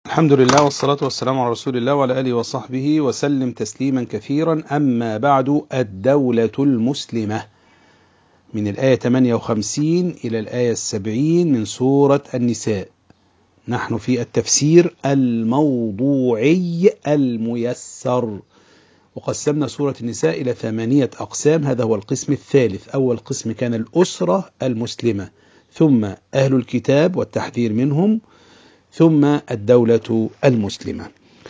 الحمد لله والصلاة والسلام على رسول الله وعلى آله وصحبه وسلم تسليما كثيرا. أما بعد، الدولة المسلمة من الآية 58 إلى الآية 70 من سورة النساء. نحن في التفسير الموضوعي الميسر، وقسمنا سورة النساء إلى 8 أقسام. هذا هو القسم الثالث. أول قسم كان الأسرة المسلمة، ثم أهل الكتاب والتحذير منهم، ثم الدولة المسلمة.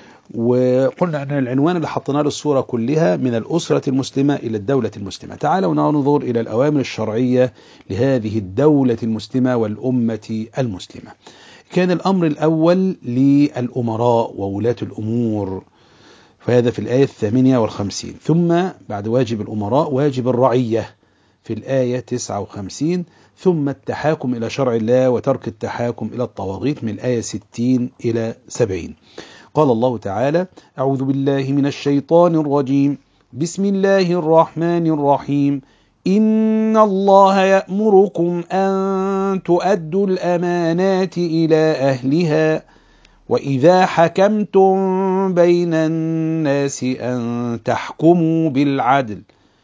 وقلنا أن العنوان اللي حطيناه للصورة كلها من الأسرة المسلمة إلى الدولة المسلمة. تعالوا ننظر إلى الأوامر الشرعية لهذه الدولة المسلمة والأمة المسلمة. كان الأمر الأول للأمراء وولاة الأمور، فهذا في الآية 58. ثم بعد واجب الأمراء واجب الرعية في الآية 59. ثم التحاكم إلى شرع الله وترك التحاكم إلى الطواغيت من الآية 60 إلى 70. قال الله تعالى: أعوذ بالله من الشيطان الرجيم، بسم الله الرحمن الرحيم. إن الله يأمركم أن تؤدوا الأمانات إلى أهلها وإذا حكمتم بين الناس أن تحكموا بالعدل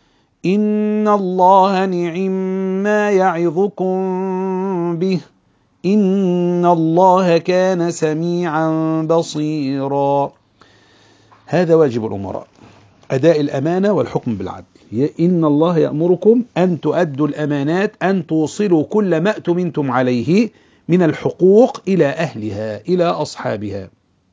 إن الله نعما يعظكم به إن الله كان سميعا بصيرا. هذا واجب الأمراء، أداء الأمانة والحكم بالعدل. إن الله يأمركم أن تؤدوا الأمانات، أن توصلوا كل ما أؤتمنتم عليه من الحقوق إلى أهلها، إلى أصحابها.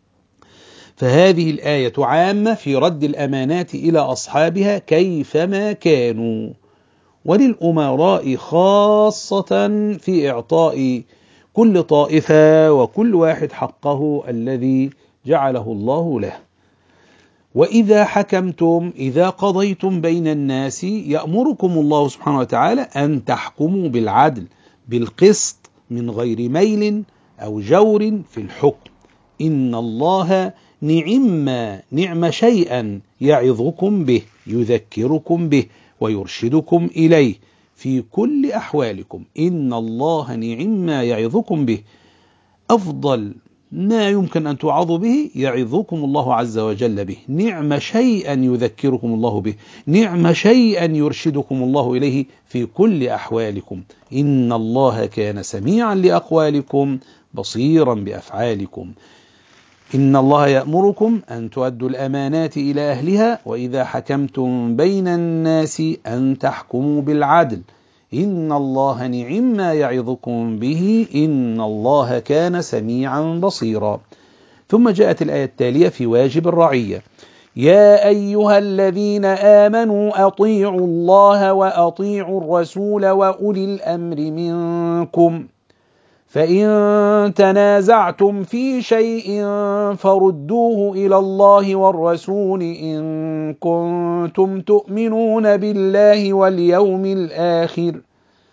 فهذه الآية عامة في رد الأمانات إلى أصحابها كيفما كانوا، وللأمراء خاصة في إعطاء كل طائفة وكل واحد حقه الذي جعله الله له. وإذا حكمتم، إذا قضيتم بين الناس، يأمركم الله سبحانه وتعالى أن تحكموا بالعدل بالقسط من غير ميل أو جور في الحكم. إن الله نعم شيئا يعظكم به، يذكركم به ويرشدكم إليه في كل أحوالكم. إن الله نعم يعظكم به، أفضل ما يمكن أن توعظوا به يعظكم الله عز وجل به. نعم شيئا يذكركم الله به، نعم شيئا يرشدكم الله إليه في كل أحوالكم. إن الله كان سميعا لأقوالكم بصيرا بأفعالكم. إن الله يأمركم أن تؤدوا الأمانات إلى أهلها وإذا حكمتم بين الناس أن تحكموا بالعدل إن الله نعم يعظكم به إن الله كان سميعا بصيرا. ثم جاءت الآية التالية في واجب الرعية: يا أيها الذين آمنوا أطيعوا الله وأطيعوا الرسول وأولي الأمر منكم فإن تنازعتم في شيء فردوه إلى الله والرسول إن كنتم تؤمنون بالله واليوم الآخر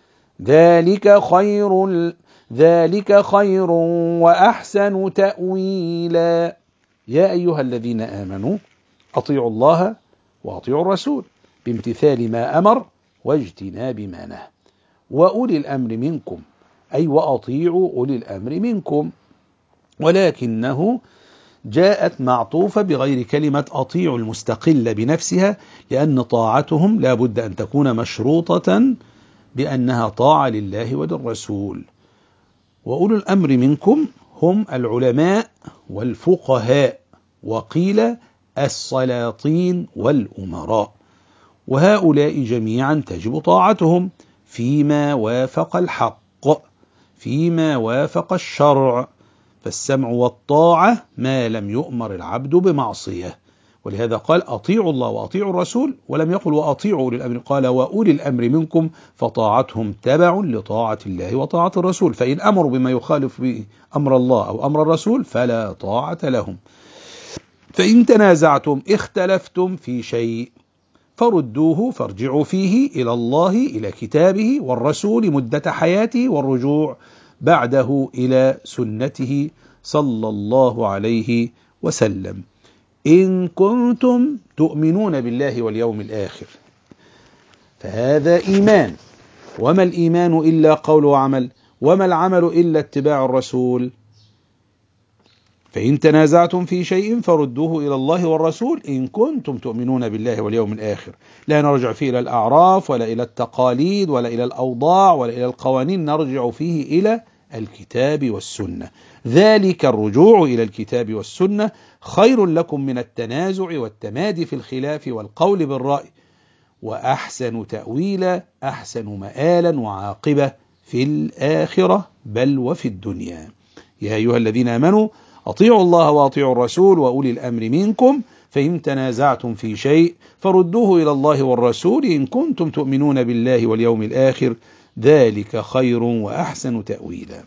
ذلك خير وأحسن تأويلا. يا أيها الذين آمنوا أطيعوا الله وأطيعوا الرسول بامتثال ما أمر واجتناب ما نهى، وأولي الأمر منكم، أي وأطيعوا أولي الأمر منكم، ولكنه جاءت معطوفة بغير كلمة أطيعوا المستقلة بنفسها، لأن طاعتهم لا بد أن تكون مشروطة بأنها طاعة لله وللرسول. وأولي الأمر منكم هم العلماء والفقهاء، وقيل السلاطين والأمراء، وهؤلاء جميعا تجب طاعتهم فيما وافق الحق، فيما وافق الشرع، فالسمع والطاعة ما لم يؤمر العبد بمعصية. ولهذا قال أطيعوا الله وأطيعوا الرسول، ولم يقل وأطيعوا أولي الأمر، قال وأولي الأمر منكم، فطاعتهم تبع لطاعة الله وطاعة الرسول، فإن أمروا بما يخالف أمر الله أو أمر الرسول فلا طاعة لهم. فإن تنازعتم اختلفتم في شيء فردوه، فارجعوا فيه إلى الله، إلى كتابه والرسول مدة حياته، والرجوع بعده إلى سنته صلى الله عليه وسلم، إن كنتم تؤمنون بالله واليوم الآخر. فهذا إيمان، وما الإيمان إلا قول وعمل، وما العمل إلا اتباع الرسول. فإن تنازعتم في شيء فردوه إلى الله والرسول إن كنتم تؤمنون بالله واليوم الآخر. لا نرجع فيه إلى الأعراف ولا إلى التقاليد ولا إلى الأوضاع ولا إلى القوانين، نرجع فيه إلى الكتاب والسنة. ذلك الرجوع إلى الكتاب والسنة خير لكم من التنازع والتمادي في الخلاف والقول بالرأي، وأحسن تأويلا، أحسن مآلا وعاقبة في الآخرة بل وفي الدنيا. يا أيها الذين آمنوا أطيعوا الله وأطيعوا الرسول وأولي الأمر منكم، فإن تنازعتم في شيء فردوه إلى الله والرسول إن كنتم تؤمنون بالله واليوم الآخر، ذلك خير وأحسن تأويلا.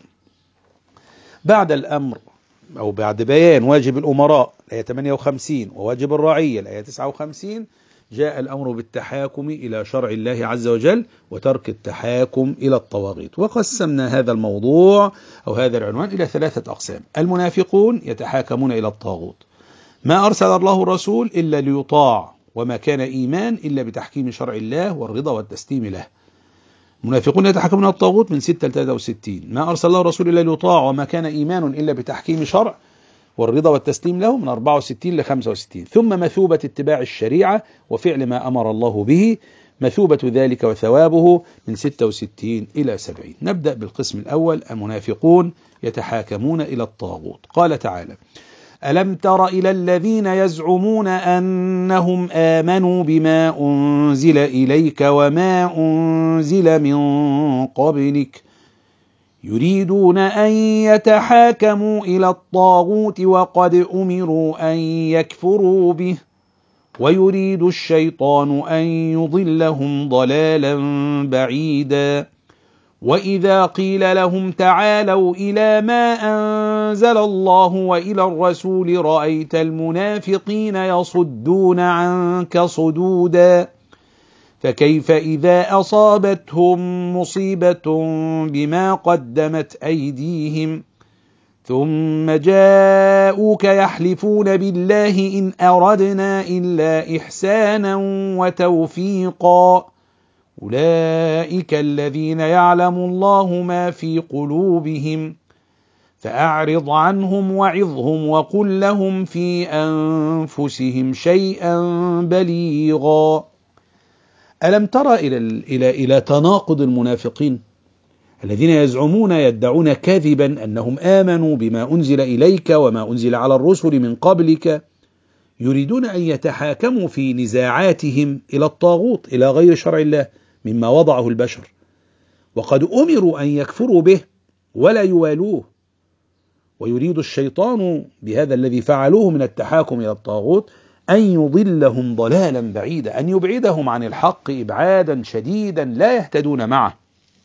بعد الأمر أو بعد بيان واجب الأمراء الآية 58 وواجب الرعية الآية 59، جاء الأمر بالتحاكم إلى شرع الله عز وجل وترك التحاكم إلى الطواغيت. وقسمنا هذا الموضوع أو هذا العنوان إلى 3 أقسام. المنافقون يتحاكمون إلى الطاغوت، ما أرسل الله الرسول إلا ليطاع، وما كان إيمان إلا بتحكيم شرع الله والرضا والتسليم له. المنافقون يتحكمون إلى الطاغوت من 6 ل 63، ما أرسل الله الرسول إلا ليطاع وما كان إيمان إلا بتحكيم شرع والرضا والتسليم له من 64 ل 65. ثم مثوبة اتباع الشريعة وفعل ما أمر الله به، مثوبة ذلك وثوابه من 66 إلى 70. نبدأ بالقسم الأول، المنافقون يتحاكمون إلى الطاغوت. قال تعالى: ألم تر إلى الذين يزعمون أنهم آمنوا بما أنزل إليك وما أنزل من قبلك يريدون أن يتحاكموا إلى الطاغوت وقد أمروا أن يكفروا به ويريد الشيطان أن يضلهم ضلالا بعيدا. وإذا قيل لهم تعالوا إلى ما أنزل الله وإلى الرسول رأيت المنافقين يصدون عنك صدودا. فكيف إذا أصابتهم مصيبة بما قدمت أيديهم ثم جاءوك يحلفون بالله إن أردنا إلا إحسانا وتوفيقا أولئك الذين يعلم الله ما في قلوبهم فأعرض عنهم وعظهم وقل لهم في أنفسهم شيئا بليغا. ألم ترى إلى تناقض المنافقين الذين يزعمون يدعون كذبا أنهم آمنوا بما أنزل إليك وما أنزل على الرسل من قبلك، يريدون أن يتحاكموا في نزاعاتهم إلى الطاغوت، إلى غير شرع الله مما وضعه البشر، وقد أمروا أن يكفروا به ولا يوالوه. ويريد الشيطان بهذا الذي فعلوه من التحاكم إلى الطاغوت أن يضلهم ضلالا بعيدا، أن يبعدهم عن الحق إبعادا شديدا لا يهتدون معه.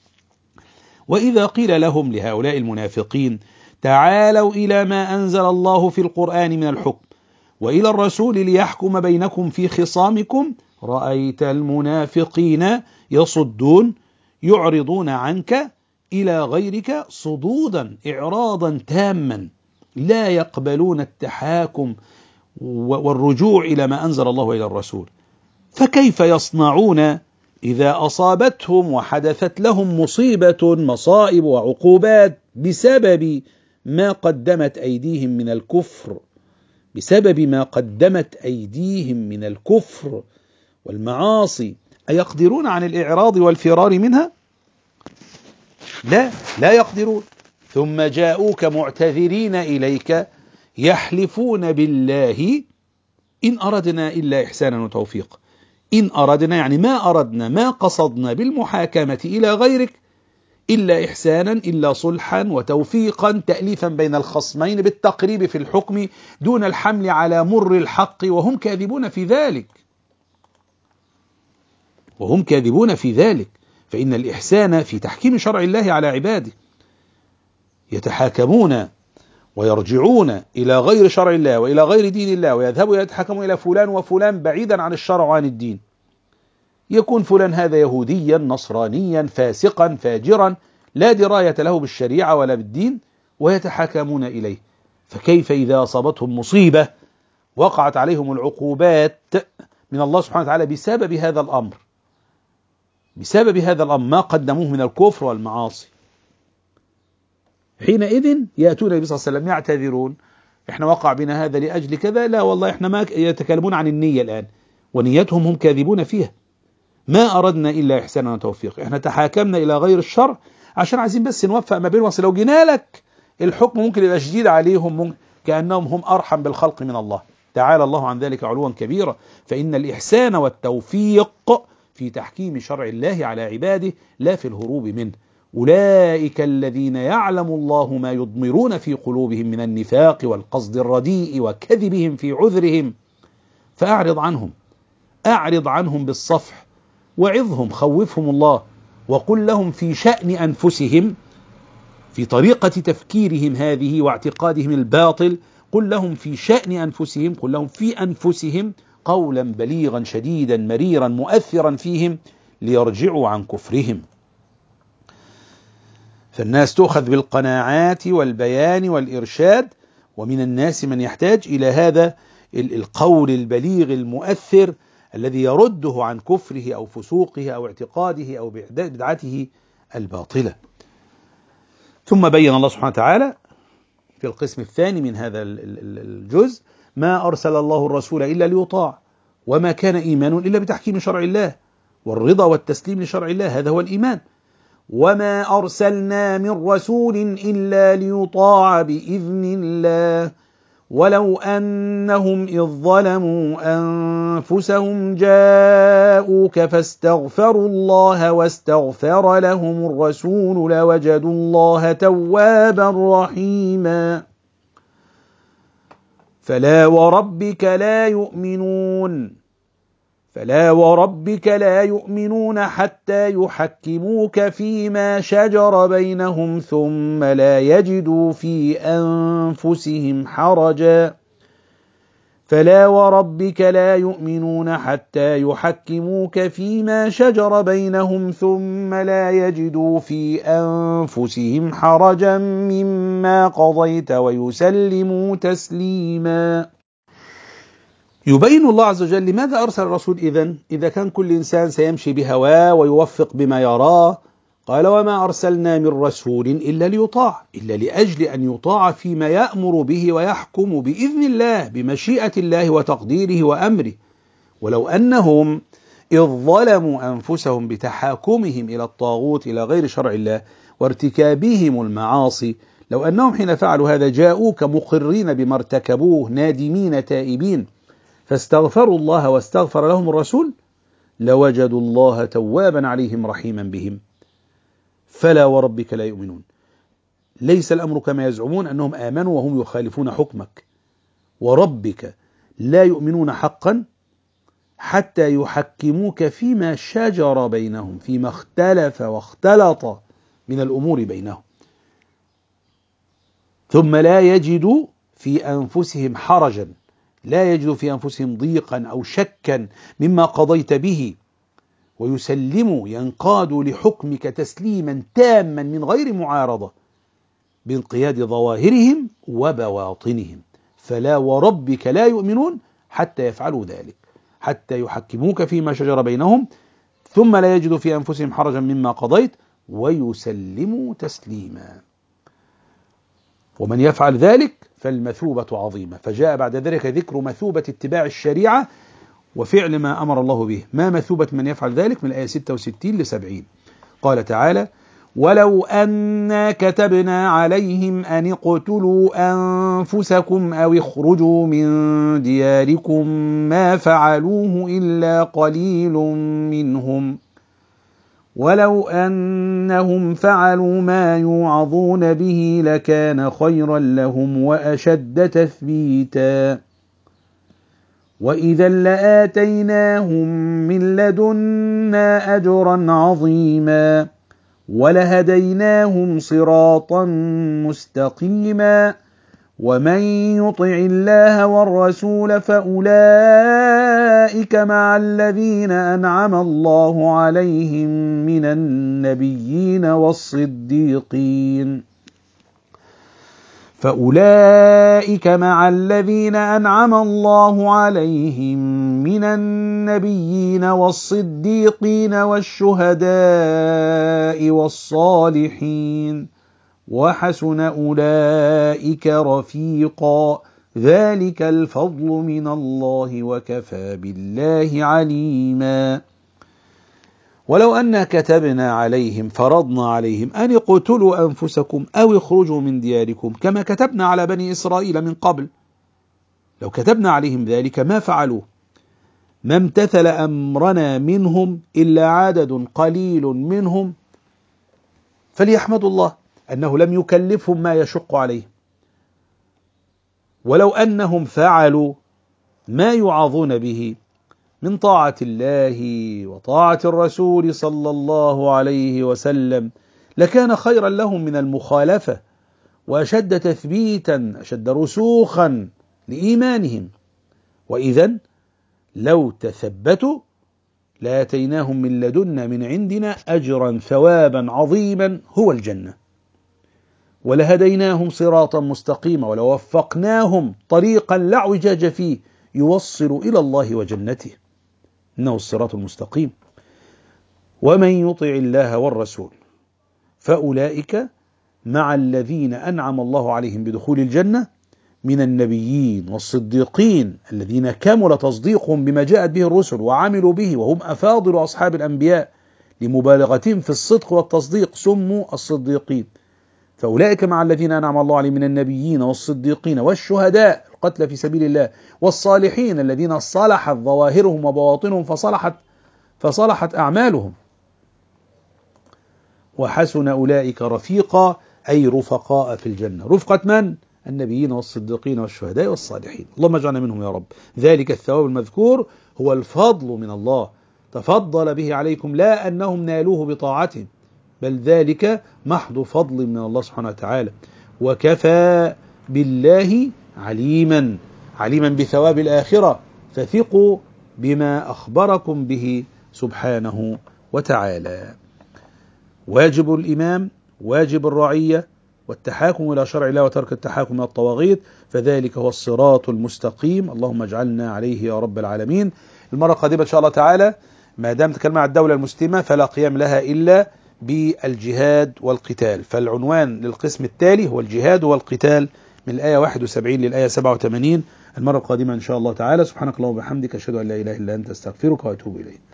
وإذا قيل لهم لهؤلاء المنافقين تعالوا إلى ما أنزل الله في القرآن من الحكم وإلى الرسول ليحكم بينكم في خصامكم رأيت المنافقين يصدون يعرضون عنك إلى غيرك صدودا إعراضا تاما، لا يقبلون التحاكم والرجوع إلى ما أنزل الله إلى الرسول. فكيف يصنعون إذا أصابتهم وحدثت لهم مصيبة، مصائب وعقوبات بسبب ما قدمت أيديهم من الكفر، بسبب ما قدمت أيديهم من الكفر والمعاصي، أيقدرون عن الإعراض والفرار منها؟ لا يقدرون. ثم جاءوك معتذرين إليك يحلفون بالله إن أردنا إلا إحسانا وتوفيق. إن أردنا يعني ما أردنا، ما قصدنا بالمحاكمة إلى غيرك إلا إحسانا، إلا صلحا وتوفيقا، تأليفا بين الخصمين بالتقريب في الحكم دون الحمل على مر الحق، وهم كاذبون في ذلك. وهم كاذبون في ذلك. فإن الإحسان في تحكيم شرع الله على عباده. يتحاكمون ويرجعون إلى غير شرع الله وإلى غير دين الله، ويذهبوا يتحاكمون إلى فلان وفلان بعيدا عن الشرع وعن الدين. يكون فلان هذا يهوديا نصرانيا فاسقا فاجرا لا دراية له بالشريعة ولا بالدين، ويتحاكمون إليه. فكيف إذا أصابتهم مصيبة وقعت عليهم العقوبات من الله سبحانه وتعالى بسبب هذا الأمر، بسبب هذا الأمر ما قدموه من الكفر والمعاصي، حينئذ يأتون النبي صلى الله عليه وسلم يعتذرون إحنا وقع بنا هذا لأجل كذا، لا والله إحنا ما يتكلمون عن النية الآن، ونيتهم هم كاذبون فيها، ما أردنا إلا إحسانا وتوفيق، إحنا تحاكمنا إلى غير الشر عشان عايزين بس نوفق ما بينهم، لو جينا لك الحكم ممكن يبقى شديد عليهم، ممكن كأنهم هم أرحم بالخلق من الله، تعالى الله عن ذلك علوا كبيرا. فإن الإحسان والتوفيق في تحكيم شرع الله على عباده لا في الهروب منه. أولئك الذين يعلم الله ما يضمرون في قلوبهم من النفاق والقصد الرديء وكذبهم في عذرهم، فأعرض عنهم، أعرض عنهم بالصفح، وعظهم، خوفهم الله، وقل لهم في شأن أنفسهم، في طريقة تفكيرهم هذه واعتقادهم الباطل، قل لهم في شأن أنفسهم، قل لهم في أنفسهم قولا بليغا شديدا مريرا مؤثرا فيهم ليرجعوا عن كفرهم. فالناس تؤخذ بالقناعات والبيان والإرشاد، ومن الناس من يحتاج إلى هذا القول البليغ المؤثر الذي يرده عن كفره أو فسوقه أو اعتقاده أو بدعته الباطلة. ثم بين الله سبحانه وتعالى في القسم الثاني من هذا الجزء: ما أرسل الله الرسول إلا ليطاع، وما كان إيمان إلا بتحكيم شرع الله والرضا والتسليم لشرع الله، هذا هو الإيمان. وما أرسلنا من رسول إلا ليطاع بإذن الله ولو أنهم إذ ظلموا أنفسهم جاءوك فاستغفروا الله واستغفر لهم الرسول لوجدوا الله توابا رحيما. فلا وربك لا يؤمنون حتى يحكموك فيما شجر بينهم ثم لا يجدوا في أنفسهم حرجا مما قضيت ويسلموا تسليما. يبين الله عز وجل لماذا أرسل الرسول إذا كان كل إنسان سيمشي بهواه ويوفق بما يراه. قال: وما أرسلنا من رسول إلا ليطاع، إلا لأجل أن يطاع فيما يأمر به ويحكم بإذن الله بمشيئة الله وتقديره وأمره. ولو أنهم إذ ظلموا أنفسهم بتحاكمهم إلى الطاغوت إلى غير شرع الله وارتكابهم المعاصي، لو أنهم حين فعلوا هذا جاءوك مقرين بما ارتكبوه نادمين تائبين فاستغفروا الله واستغفر لهم الرسول لوجدوا الله توابا عليهم رحيما بهم. فلا وربك لا يؤمنون، ليس الأمر كما يزعمون أنهم آمنوا وهم يخالفون حكمك. وربك لا يؤمنون حقا حتى يحكموك فيما شجر بينهم، فيما اختلف واختلط من الأمور بينهم، ثم لا يجدوا في أنفسهم حرجا، لا يجدوا في أنفسهم ضيقا أو شكا مما قضيت به، ويسلموا ينقادوا لحكمك تسليما تاما من غير معارضة بانقياد ظواهرهم وبواطنهم. فلا وربك لا يؤمنون حتى يفعلوا ذلك، حتى يحكموك فيما شجر بينهم ثم لا يجدوا في أنفسهم حرجا مما قضيت ويسلموا تسليما. ومن يفعل ذلك فالمثوبة عظيمة. فجاء بعد ذلك ذكر مثوبة اتباع الشريعة وفعل ما أمر الله به. ما مثوبة من يفعل ذلك؟ من الآية 66 ل70. قال تعالى: ولو أنا كتبنا عليهم أن اقتلوا أنفسكم أو اخرجوا من دياركم ما فعلوه إلا قليل منهم ولو أنهم فعلوا ما يوعظون به لكان خيرا لهم وأشد تثبيتا وإذا لآتيناهم من لدنا أجرا عظيما ولهديناهم صراطا مستقيما ومن يطع الله والرسول فأولئك مع الذين أنعم الله عليهم من النبيين والصديقين والشهداء والصالحين وحسن أولئك رفيقا ذلك الفضل من الله وكفى بالله عليما. ولو أن كتبنا عليهم فرضنا عليهم أن اقتلوا أنفسكم أو اخرجوا من دياركم كما كتبنا على بني إسرائيل من قبل، لو كتبنا عليهم ذلك ما فعلوه، ما امتثل أمرنا منهم إلا عدد قليل منهم، فليحمدوا الله أنه لم يكلفهم ما يشق عليهم. ولو أنهم فعلوا ما يعظون به من طاعة الله وطاعة الرسول صلى الله عليه وسلم لكان خيرا لهم من المخالفة، وأشد تثبيتا، أشد رسوخا لإيمانهم. وإذن لو تثبتوا لآتيناهم من لدنا من عندنا أجرا ثوابا عظيما هو الجنة، ولهديناهم صراطا مستقيما، ولوفقناهم طريقا لا اعوجاج فيه يوصل إلى الله وجنته، إنه الصراط المستقيم. ومن يطع الله والرسول فأولئك مع الذين أنعم الله عليهم بدخول الجنة من النبيين والصديقين الذين كمل تصديقهم بما جاءت به الرسل وعملوا به، وهم أفاضل أصحاب الأنبياء لمبالغتهم في الصدق والتصديق سموا الصديقين. فأولئك مع الذين أنعم الله عليهم من النبيين والصديقين والشهداء القتلى في سبيل الله والصالحين الذين صلحت ظواهرهم وبواطنهم فصلحت أعمالهم. وحسن أولئك رفيقا أي رفقاء في الجنة. رفقة من؟ النبيين والصديقين والشهداء والصالحين، اللهم اجعلنا منهم يا رب. ذلك الثواب المذكور هو الفضل من الله تفضل به عليكم، لا أنهم نالوه بطاعتهم، بل ذلك محض فضل من الله سبحانه وتعالى. وكفى بالله عليما بثواب الآخرة، فثقوا بما أخبركم به سبحانه وتعالى. واجب الإمام واجب الرعية والتحاكم إلى شرع الله وترك التحاكم إلى الطواغيت، فذلك هو الصراط المستقيم، اللهم اجعلنا عليه يا رب العالمين. المرة القادمة إن شاء الله تعالى ما دام تكلمنا عن الدولة المسلمة فلا قيام لها إلا بالجهاد والقتال، فالعنوان للقسم التالي هو الجهاد والقتال من الآية 71 للآية 87 المرة القادمة إن شاء الله تعالى. سبحانك اللهم وبحمدك أشهد أن لا إله إلا أنت أستغفرك وأتوب إليك.